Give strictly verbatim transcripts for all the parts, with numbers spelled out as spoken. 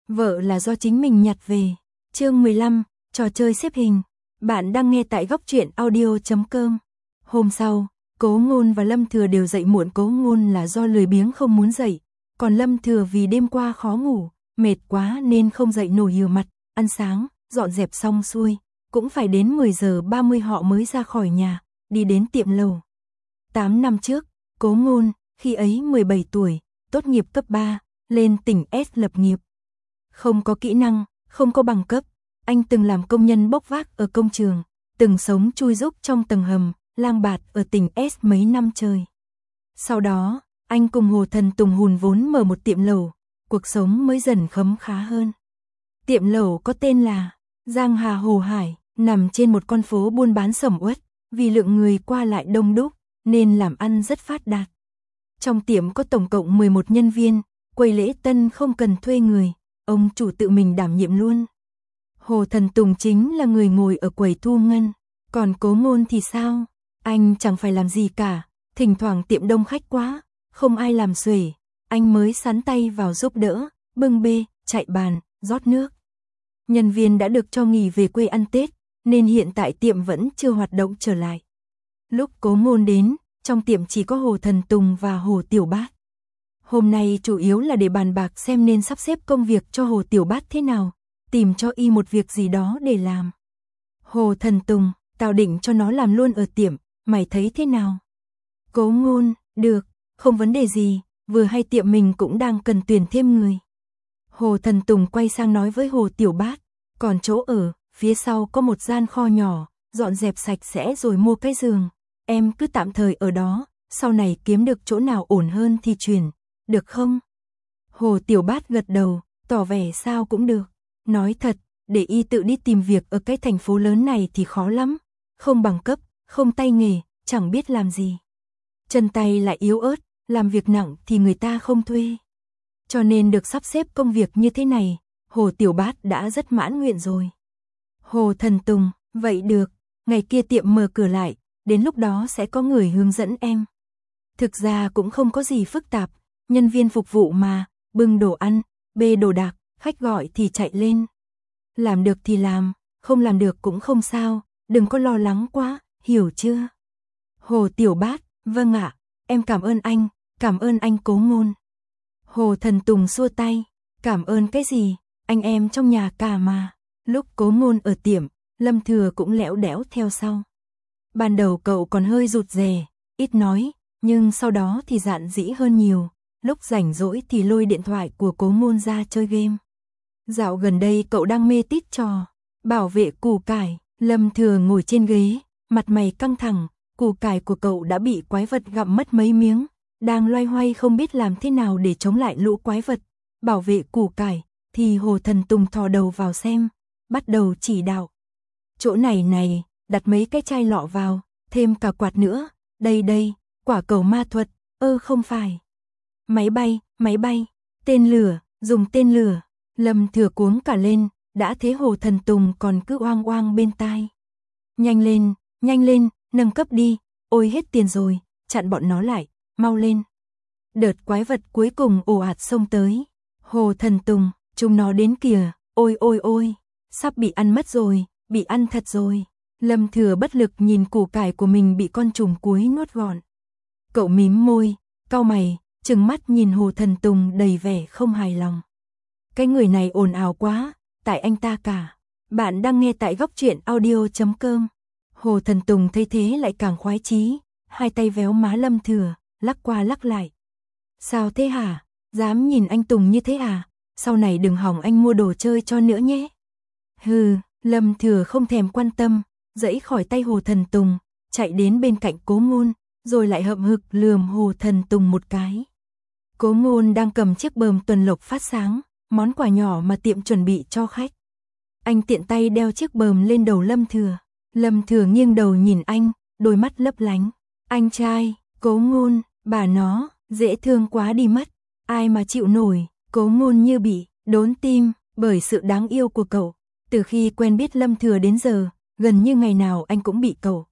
vợ là do chính mình nhặt về. Chương mười lăm, trò chơi xếp hình. Bạn đang nghe tại góc truyện audio chấm com. Hôm sau, Cố Ngôn và Lâm Thừa đều dậy muộn. Cố Ngôn là do lười biếng không muốn dậy, còn Lâm Thừa vì đêm qua khó ngủ, mệt quá nên không dậy nổi, rửa mặt, ăn sáng, dọn dẹp xong xuôi, cũng phải đến mười giờ ba mươi họ mới ra khỏi nhà, đi đến tiệm lầu. tám năm trước, Cố Ngôn, khi ấy mười bảy tuổi, tốt nghiệp cấp ba, lên tỉnh S lập nghiệp. Không có kỹ năng, không có bằng cấp, anh từng làm công nhân bốc vác ở công trường, từng sống chui rúc trong tầng hầm, lang bạt ở tỉnh S mấy năm trời. Sau đó, anh cùng Hồ Thần Tùng hùn vốn mở một tiệm lẩu, cuộc sống mới dần khấm khá hơn. Tiệm lẩu có tên là Giang Hà Hồ Hải, nằm trên một con phố buôn bán sầm uất, vì lượng người qua lại đông đúc nên làm ăn rất phát đạt. Trong tiệm có tổng cộng mười một nhân viên, quầy lễ tân không cần thuê người, ông chủ tự mình đảm nhiệm luôn. Hồ Thần Tùng chính là người ngồi ở quầy thu ngân, còn Cố Ngôn thì sao? Anh chẳng phải làm gì cả, thỉnh thoảng tiệm đông khách quá, không ai làm xuể, anh mới sắn tay vào giúp đỡ, bưng bê, chạy bàn, rót nước. Nhân viên đã được cho nghỉ về quê ăn Tết, nên hiện tại tiệm vẫn chưa hoạt động trở lại. Lúc Cố Ngôn đến, trong tiệm chỉ có Hồ Thần Tùng và Hồ Tiểu Bát. Hôm nay chủ yếu là để bàn bạc xem nên sắp xếp công việc cho Hồ Tiểu Bát thế nào, tìm cho y một việc gì đó để làm. Hồ Thần Tùng, tao định cho nó làm luôn ở tiệm, mày thấy thế nào? Cố Ngôn, được, không vấn đề gì, vừa hay tiệm mình cũng đang cần tuyển thêm người. Hồ Thần Tùng quay sang nói với Hồ Tiểu Bát, còn chỗ ở, phía sau có một gian kho nhỏ, dọn dẹp sạch sẽ rồi mua cái giường, em cứ tạm thời ở đó, sau này kiếm được chỗ nào ổn hơn thì chuyển, được không? Hồ Tiểu Bát gật đầu, tỏ vẻ sao cũng được. Nói thật, để y tự đi tìm việc ở cái thành phố lớn này thì khó lắm, không bằng cấp, không tay nghề, chẳng biết làm gì. Chân tay lại yếu ớt, làm việc nặng thì người ta không thuê. Cho nên được sắp xếp công việc như thế này, Hồ Tiểu Bát đã rất mãn nguyện rồi. Hồ Thần Tùng, vậy được, ngày kia tiệm mở cửa lại, đến lúc đó sẽ có người hướng dẫn em. Thực ra cũng không có gì phức tạp, nhân viên phục vụ mà, bưng đồ ăn, bê đồ đạc, khách gọi thì chạy lên. Làm được thì làm, không làm được cũng không sao, đừng có lo lắng quá, hiểu chưa? Hồ Tiểu Bát, vâng ạ, em cảm ơn anh, cảm ơn anh Cố Ngôn. Hồ Thần Tùng xua tay, cảm ơn cái gì, anh em trong nhà cả mà. Lúc Cố Ngôn ở tiệm, Lâm Thừa cũng lẽo đẽo theo sau. Ban đầu cậu còn hơi rụt rè, ít nói, nhưng sau đó thì dạn dĩ hơn nhiều, lúc rảnh rỗi thì lôi điện thoại của Cố Ngôn ra chơi game. Dạo gần đây cậu đang mê tít trò bảo vệ củ cải. Lâm Thừa ngồi trên ghế, mặt mày căng thẳng, củ cải của cậu đã bị quái vật gặm mất mấy miếng, đang loay hoay không biết làm thế nào để chống lại lũ quái vật. Bảo vệ củ cải, thì Hồ Thần Tùng thò đầu vào xem, bắt đầu chỉ đạo. Chỗ này này, đặt mấy cái chai lọ vào, thêm cả quạt nữa, đây đây, quả cầu ma thuật, ơ không phải. Máy bay, máy bay, tên lửa, dùng tên lửa. Lâm Thừa cuống cả lên, đã thế Hồ Thần Tùng còn cứ oang oang bên tai. Nhanh lên, nhanh lên, nâng cấp đi, ôi hết tiền rồi, chặn bọn nó lại, mau lên. Đợt quái vật cuối cùng ồ ạt xông tới. Hồ Thần Tùng, chúng nó đến kìa, ôi ôi ôi, sắp bị ăn mất rồi, bị ăn thật rồi. Lâm Thừa bất lực nhìn củ cải của mình bị con trùng cuối nuốt gọn. Cậu mím môi, cau mày, trừng mắt nhìn Hồ Thần Tùng đầy vẻ không hài lòng. Cái người này ồn ào quá, tại anh ta cả. Bạn đang nghe tại góc truyện audio chấm com. Hồ Thần Tùng thấy thế lại càng khoái chí, hai tay véo má Lâm Thừa, lắc qua lắc lại. Sao thế hả? Dám nhìn anh Tùng như thế à? Sau này đừng hỏng anh mua đồ chơi cho nữa nhé. Hừ, Lâm Thừa không thèm quan tâm, dẫy khỏi tay Hồ Thần Tùng, chạy đến bên cạnh Cố Ngôn, rồi lại hậm hực lườm Hồ Thần Tùng một cái. Cố Ngôn đang cầm chiếc bờm tuần lộc phát sáng, món quà nhỏ mà tiệm chuẩn bị cho khách. Anh tiện tay đeo chiếc bờm lên đầu Lâm Thừa. Lâm Thừa nghiêng đầu nhìn anh, đôi mắt lấp lánh. Anh trai, Cố Ngôn, bà nó, dễ thương quá đi mất. Ai mà chịu nổi, Cố Ngôn như bị đốn tim bởi sự đáng yêu của cậu. Từ khi quen biết Lâm Thừa đến giờ, gần như ngày nào anh cũng bị cậu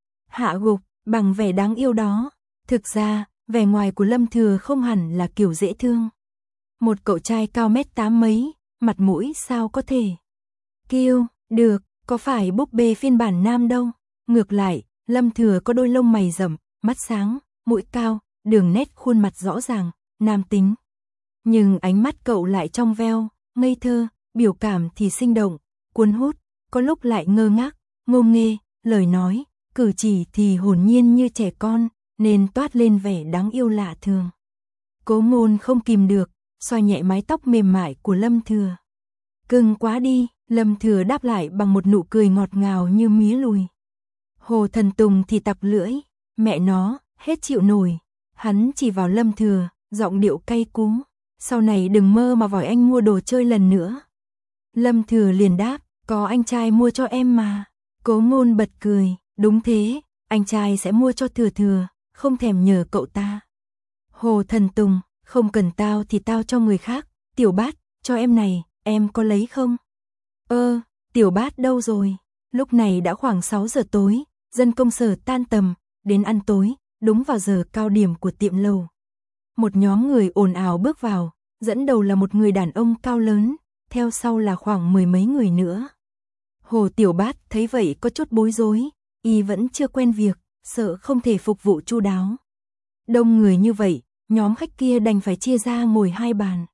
hạ gục bằng vẻ đáng yêu đó. Thực ra, vẻ ngoài của Lâm Thừa không hẳn là kiểu dễ thương. Một cậu trai cao mét tám mấy, mặt mũi sao có thể. Kiêu, được, có phải búp bê phiên bản nam đâu. Ngược lại, Lâm Thừa có đôi lông mày rậm, mắt sáng, mũi cao, đường nét khuôn mặt rõ ràng, nam tính. Nhưng ánh mắt cậu lại trong veo, ngây thơ, biểu cảm thì sinh động, cuốn hút, có lúc lại ngơ ngác, ngông nghê, lời nói, cử chỉ thì hồn nhiên như trẻ con, nên toát lên vẻ đáng yêu lạ thường. Cố Ngôn không kìm được, xoa nhẹ mái tóc mềm mại của Lâm Thừa. Cưng quá đi, Lâm Thừa đáp lại bằng một nụ cười ngọt ngào như mía lùi. Hồ Thần Tùng thì tặc lưỡi, mẹ nó, hết chịu nổi. Hắn chỉ vào Lâm Thừa, giọng điệu cay cú. Sau này đừng mơ mà vòi anh mua đồ chơi lần nữa. Lâm Thừa liền đáp, có anh trai mua cho em mà. Cố Ngôn bật cười, đúng thế, anh trai sẽ mua cho Thừa Thừa, không thèm nhờ cậu ta. Hồ Thần Tùng, không cần tao thì tao cho người khác. Tiểu Bát, cho em này, em có lấy không? Ơ, Tiểu Bát đâu rồi? Lúc này đã khoảng sáu giờ tối, dân công sở tan tầm, đến ăn tối, đúng vào giờ cao điểm của tiệm lầu. Một nhóm người ồn ào bước vào, dẫn đầu là một người đàn ông cao lớn, theo sau là khoảng mười mấy người nữa. Hồ Tiểu Bát thấy vậy có chút bối rối, y vẫn chưa quen việc, sợ không thể phục vụ chu đáo. Đông người như vậy, nhóm khách kia đành phải chia ra ngồi hai bàn.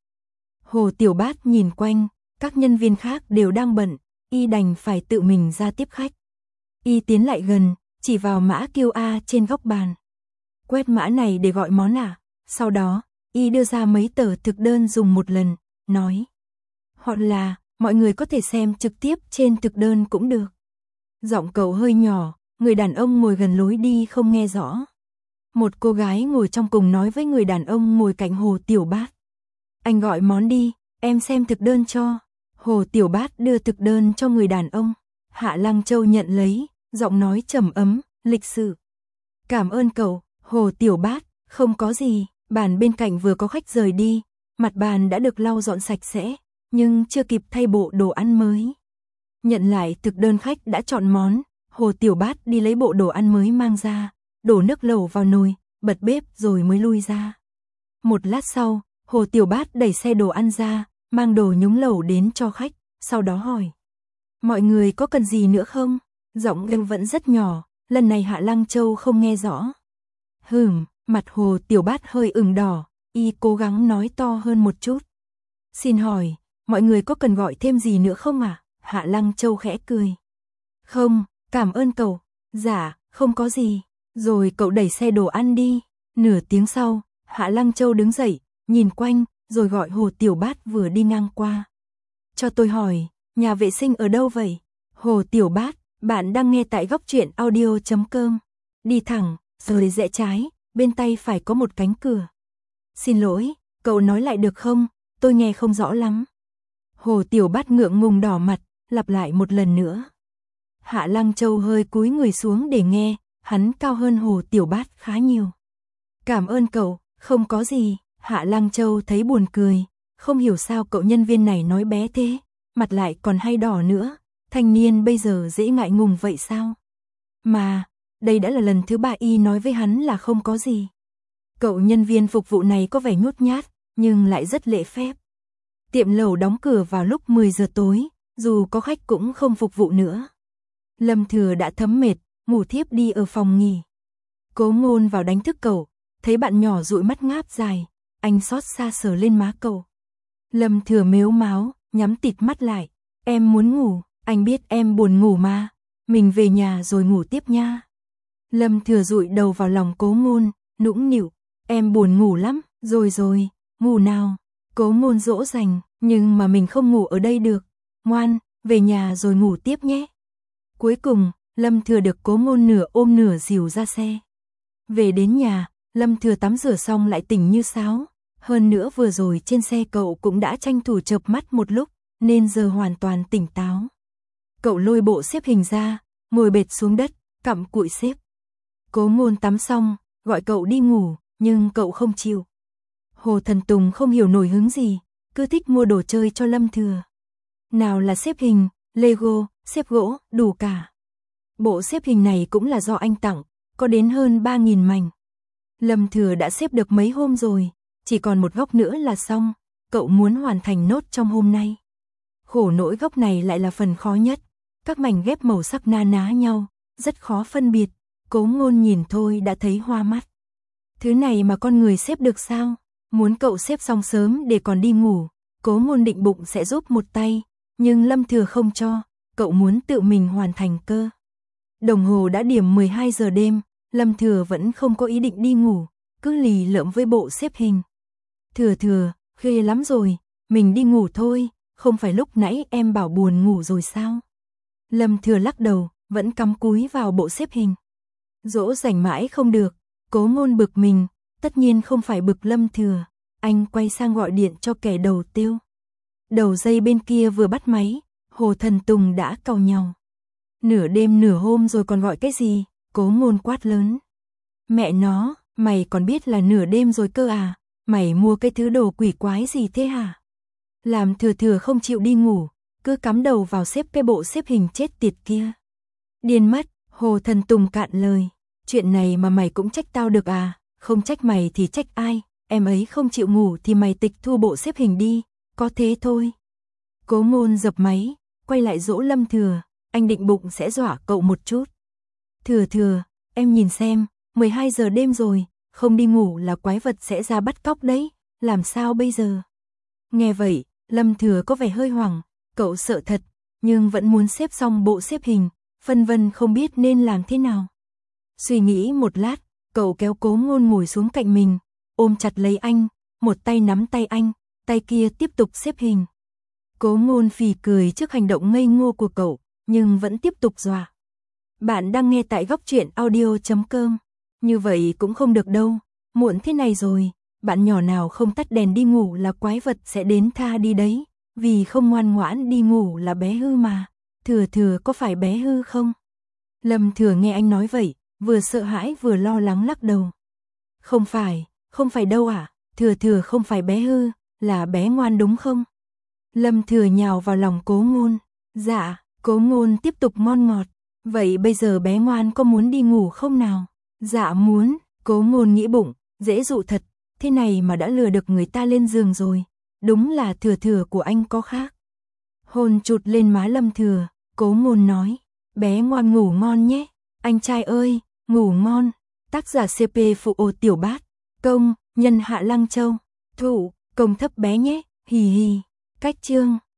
Hồ Tiểu Bát nhìn quanh, các nhân viên khác đều đang bận, y đành phải tự mình ra tiếp khách. Y tiến lại gần, chỉ vào mã quy rờ trên góc bàn. Quét mã này để gọi món à? Sau đó, y đưa ra mấy tờ thực đơn dùng một lần, nói. Hoặc là, mọi người có thể xem trực tiếp trên thực đơn cũng được. Giọng cậu hơi nhỏ, người đàn ông ngồi gần lối đi không nghe rõ. Một cô gái ngồi trong cùng nói với người đàn ông ngồi cạnh Hồ Tiểu Bát. Anh gọi món đi, em xem thực đơn cho. Hồ Tiểu Bát đưa thực đơn cho người đàn ông. Hạ Lăng Châu nhận lấy, giọng nói trầm ấm, lịch sự. Cảm ơn cậu, Hồ Tiểu Bát, không có gì. Bàn bên cạnh vừa có khách rời đi, mặt bàn đã được lau dọn sạch sẽ, nhưng chưa kịp thay bộ đồ ăn mới. Nhận lại thực đơn khách đã chọn món, Hồ Tiểu Bát đi lấy bộ đồ ăn mới mang ra, đổ nước lẩu vào nồi, bật bếp rồi mới lui ra. Một lát sau, Hồ Tiểu Bát đẩy xe đồ ăn ra, mang đồ nhúng lẩu đến cho khách, sau đó hỏi. Mọi người có cần gì nữa không? Giọng em vẫn rất nhỏ, lần này Hạ Lăng Châu không nghe rõ. Hừm, mặt Hồ Tiểu Bát hơi ửng đỏ, y cố gắng nói to hơn một chút. Xin hỏi, mọi người có cần gọi thêm gì nữa không à? Hạ Lăng Châu khẽ cười. Không, cảm ơn cậu. Dạ, không có gì. Rồi cậu đẩy xe đồ ăn đi. Nửa tiếng sau, Hạ Lăng Châu đứng dậy, nhìn quanh, rồi gọi Hồ Tiểu Bát vừa đi ngang qua. Cho tôi hỏi, nhà vệ sinh ở đâu vậy? Hồ Tiểu Bát, bạn đang nghe tại góc truyện audio chấm com. Đi thẳng, rồi rẽ trái, bên tay phải có một cánh cửa. Xin lỗi, cậu nói lại được không? Tôi nghe không rõ lắm. Hồ Tiểu Bát ngượng ngùng đỏ mặt, lặp lại một lần nữa. Hạ Lăng Châu hơi cúi người xuống để nghe, hắn cao hơn Hồ Tiểu Bát khá nhiều. Cảm ơn cậu, không có gì. Hạ Lăng Châu thấy buồn cười, không hiểu sao cậu nhân viên này nói bé thế, mặt lại còn hay đỏ nữa, thanh niên bây giờ dễ ngại ngùng vậy sao? Mà, đây đã là lần thứ ba y nói với hắn là không có gì. Cậu nhân viên phục vụ này có vẻ nhút nhát, nhưng lại rất lễ phép. Tiệm lẩu đóng cửa vào lúc mười giờ tối, dù có khách cũng không phục vụ nữa. Lâm Thừa đã thấm mệt, ngủ thiếp đi ở phòng nghỉ. Cố Ngôn vào đánh thức cậu, thấy bạn nhỏ dụi mắt ngáp dài, anh xót xa sờ lên má cậu. Lâm Thừa mếu máo, nhắm tịt mắt lại. Em muốn ngủ, anh biết em buồn ngủ mà. Mình về nhà rồi ngủ tiếp nha. Lâm Thừa dụi đầu vào lòng Cố Ngôn, nũng nịu. Em buồn ngủ lắm, rồi rồi, ngủ nào. Cố Ngôn dỗ dành, nhưng mà mình không ngủ ở đây được. Ngoan, về nhà rồi ngủ tiếp nhé. Cuối cùng, Lâm Thừa được Cố Ngôn nửa ôm nửa dìu ra xe. Về đến nhà, Lâm Thừa tắm rửa xong lại tỉnh như sáo. Hơn nữa vừa rồi trên xe cậu cũng đã tranh thủ chợp mắt một lúc, nên giờ hoàn toàn tỉnh táo. Cậu lôi bộ xếp hình ra, ngồi bệt xuống đất, cặm cụi xếp. Cố Ngôn tắm xong, gọi cậu đi ngủ, nhưng cậu không chịu. Hồ Thần Tùng không hiểu nổi hứng gì, cứ thích mua đồ chơi cho Lâm Thừa. Nào là xếp hình, Lego, xếp gỗ, đủ cả. Bộ xếp hình này cũng là do anh tặng, có đến hơn ba nghìn mảnh. Lâm Thừa đã xếp được mấy hôm rồi, chỉ còn một góc nữa là xong, cậu muốn hoàn thành nốt trong hôm nay. Khổ nỗi góc này lại là phần khó nhất. Các mảnh ghép màu sắc na ná nhau, rất khó phân biệt. Cố Ngôn nhìn thôi đã thấy hoa mắt. Thứ này mà con người xếp được sao? Muốn cậu xếp xong sớm để còn đi ngủ. Cố Ngôn định bụng sẽ giúp một tay, nhưng Lâm Thừa không cho, cậu muốn tự mình hoàn thành cơ. Đồng hồ đã điểm mười hai giờ đêm, Lâm Thừa vẫn không có ý định đi ngủ, cứ lì lợm với bộ xếp hình. Thừa Thừa, khuya lắm rồi, mình đi ngủ thôi, không phải lúc nãy em bảo buồn ngủ rồi sao? Lâm Thừa lắc đầu, vẫn cắm cúi vào bộ xếp hình. Dỗ dành mãi không được, Cố Ngôn bực mình, tất nhiên không phải bực Lâm Thừa, anh quay sang gọi điện cho kẻ đầu tiêu. Đầu dây bên kia vừa bắt máy, Hồ Thần Tùng đã càu nhàu. Nửa đêm nửa hôm rồi còn gọi cái gì? Cố Ngôn quát lớn. Mẹ nó, mày còn biết là nửa đêm rồi cơ à? Mày mua cái thứ đồ quỷ quái gì thế hả? Làm Thừa Thừa không chịu đi ngủ, cứ cắm đầu vào xếp cái bộ xếp hình chết tiệt kia. Điên mất, Hồ Thần Tùng cạn lời. Chuyện này mà mày cũng trách tao được à? Không trách mày thì trách ai? Em ấy không chịu ngủ thì mày tịch thu bộ xếp hình đi, có thế thôi. Cố Ngôn dập máy, quay lại dỗ Lâm Thừa, anh định bụng sẽ dọa cậu một chút. Thừa Thừa, em nhìn xem, mười hai giờ đêm rồi, không đi ngủ là quái vật sẽ ra bắt cóc đấy, làm sao bây giờ? Nghe vậy, Lâm Thừa có vẻ hơi hoảng, cậu sợ thật, nhưng vẫn muốn xếp xong bộ xếp hình, phân vân không biết nên làm thế nào. Suy nghĩ một lát, cậu kéo Cố Ngôn ngồi xuống cạnh mình, ôm chặt lấy anh, một tay nắm tay anh, tay kia tiếp tục xếp hình. Cố Ngôn phì cười trước hành động ngây ngô của cậu, nhưng vẫn tiếp tục dọa. Bạn đang nghe tại góc truyện audio chấm com. Như vậy cũng không được đâu, muộn thế này rồi, bạn nhỏ nào không tắt đèn đi ngủ là quái vật sẽ đến tha đi đấy, vì không ngoan ngoãn đi ngủ là bé hư mà. Thừa Thừa có phải bé hư không? Lâm Thừa nghe anh nói vậy, vừa sợ hãi vừa lo lắng lắc đầu. Không phải, không phải đâu ạ, à? Thừa Thừa không phải bé hư, là bé ngoan đúng không? Lâm Thừa nhào vào lòng Cố Ngôn. Dạ, Cố Ngôn tiếp tục ngon ngọt. Vậy bây giờ bé ngoan có muốn đi ngủ không nào? Dạ muốn, Cố Ngôn nghĩ bụng, dễ dụ thật, thế này mà đã lừa được người ta lên giường rồi. Đúng là Thừa Thừa của anh có khác. Hôn chụt lên má Lâm Thừa, Cố Ngôn nói, bé ngoan ngủ ngon nhé, anh trai ơi, ngủ ngon. Tác giả xê pê Phụ Ô Tiểu Bát, công, nhân Hạ Lăng Châu, thủ, công thấp bé nhé, hì hì. Cách chương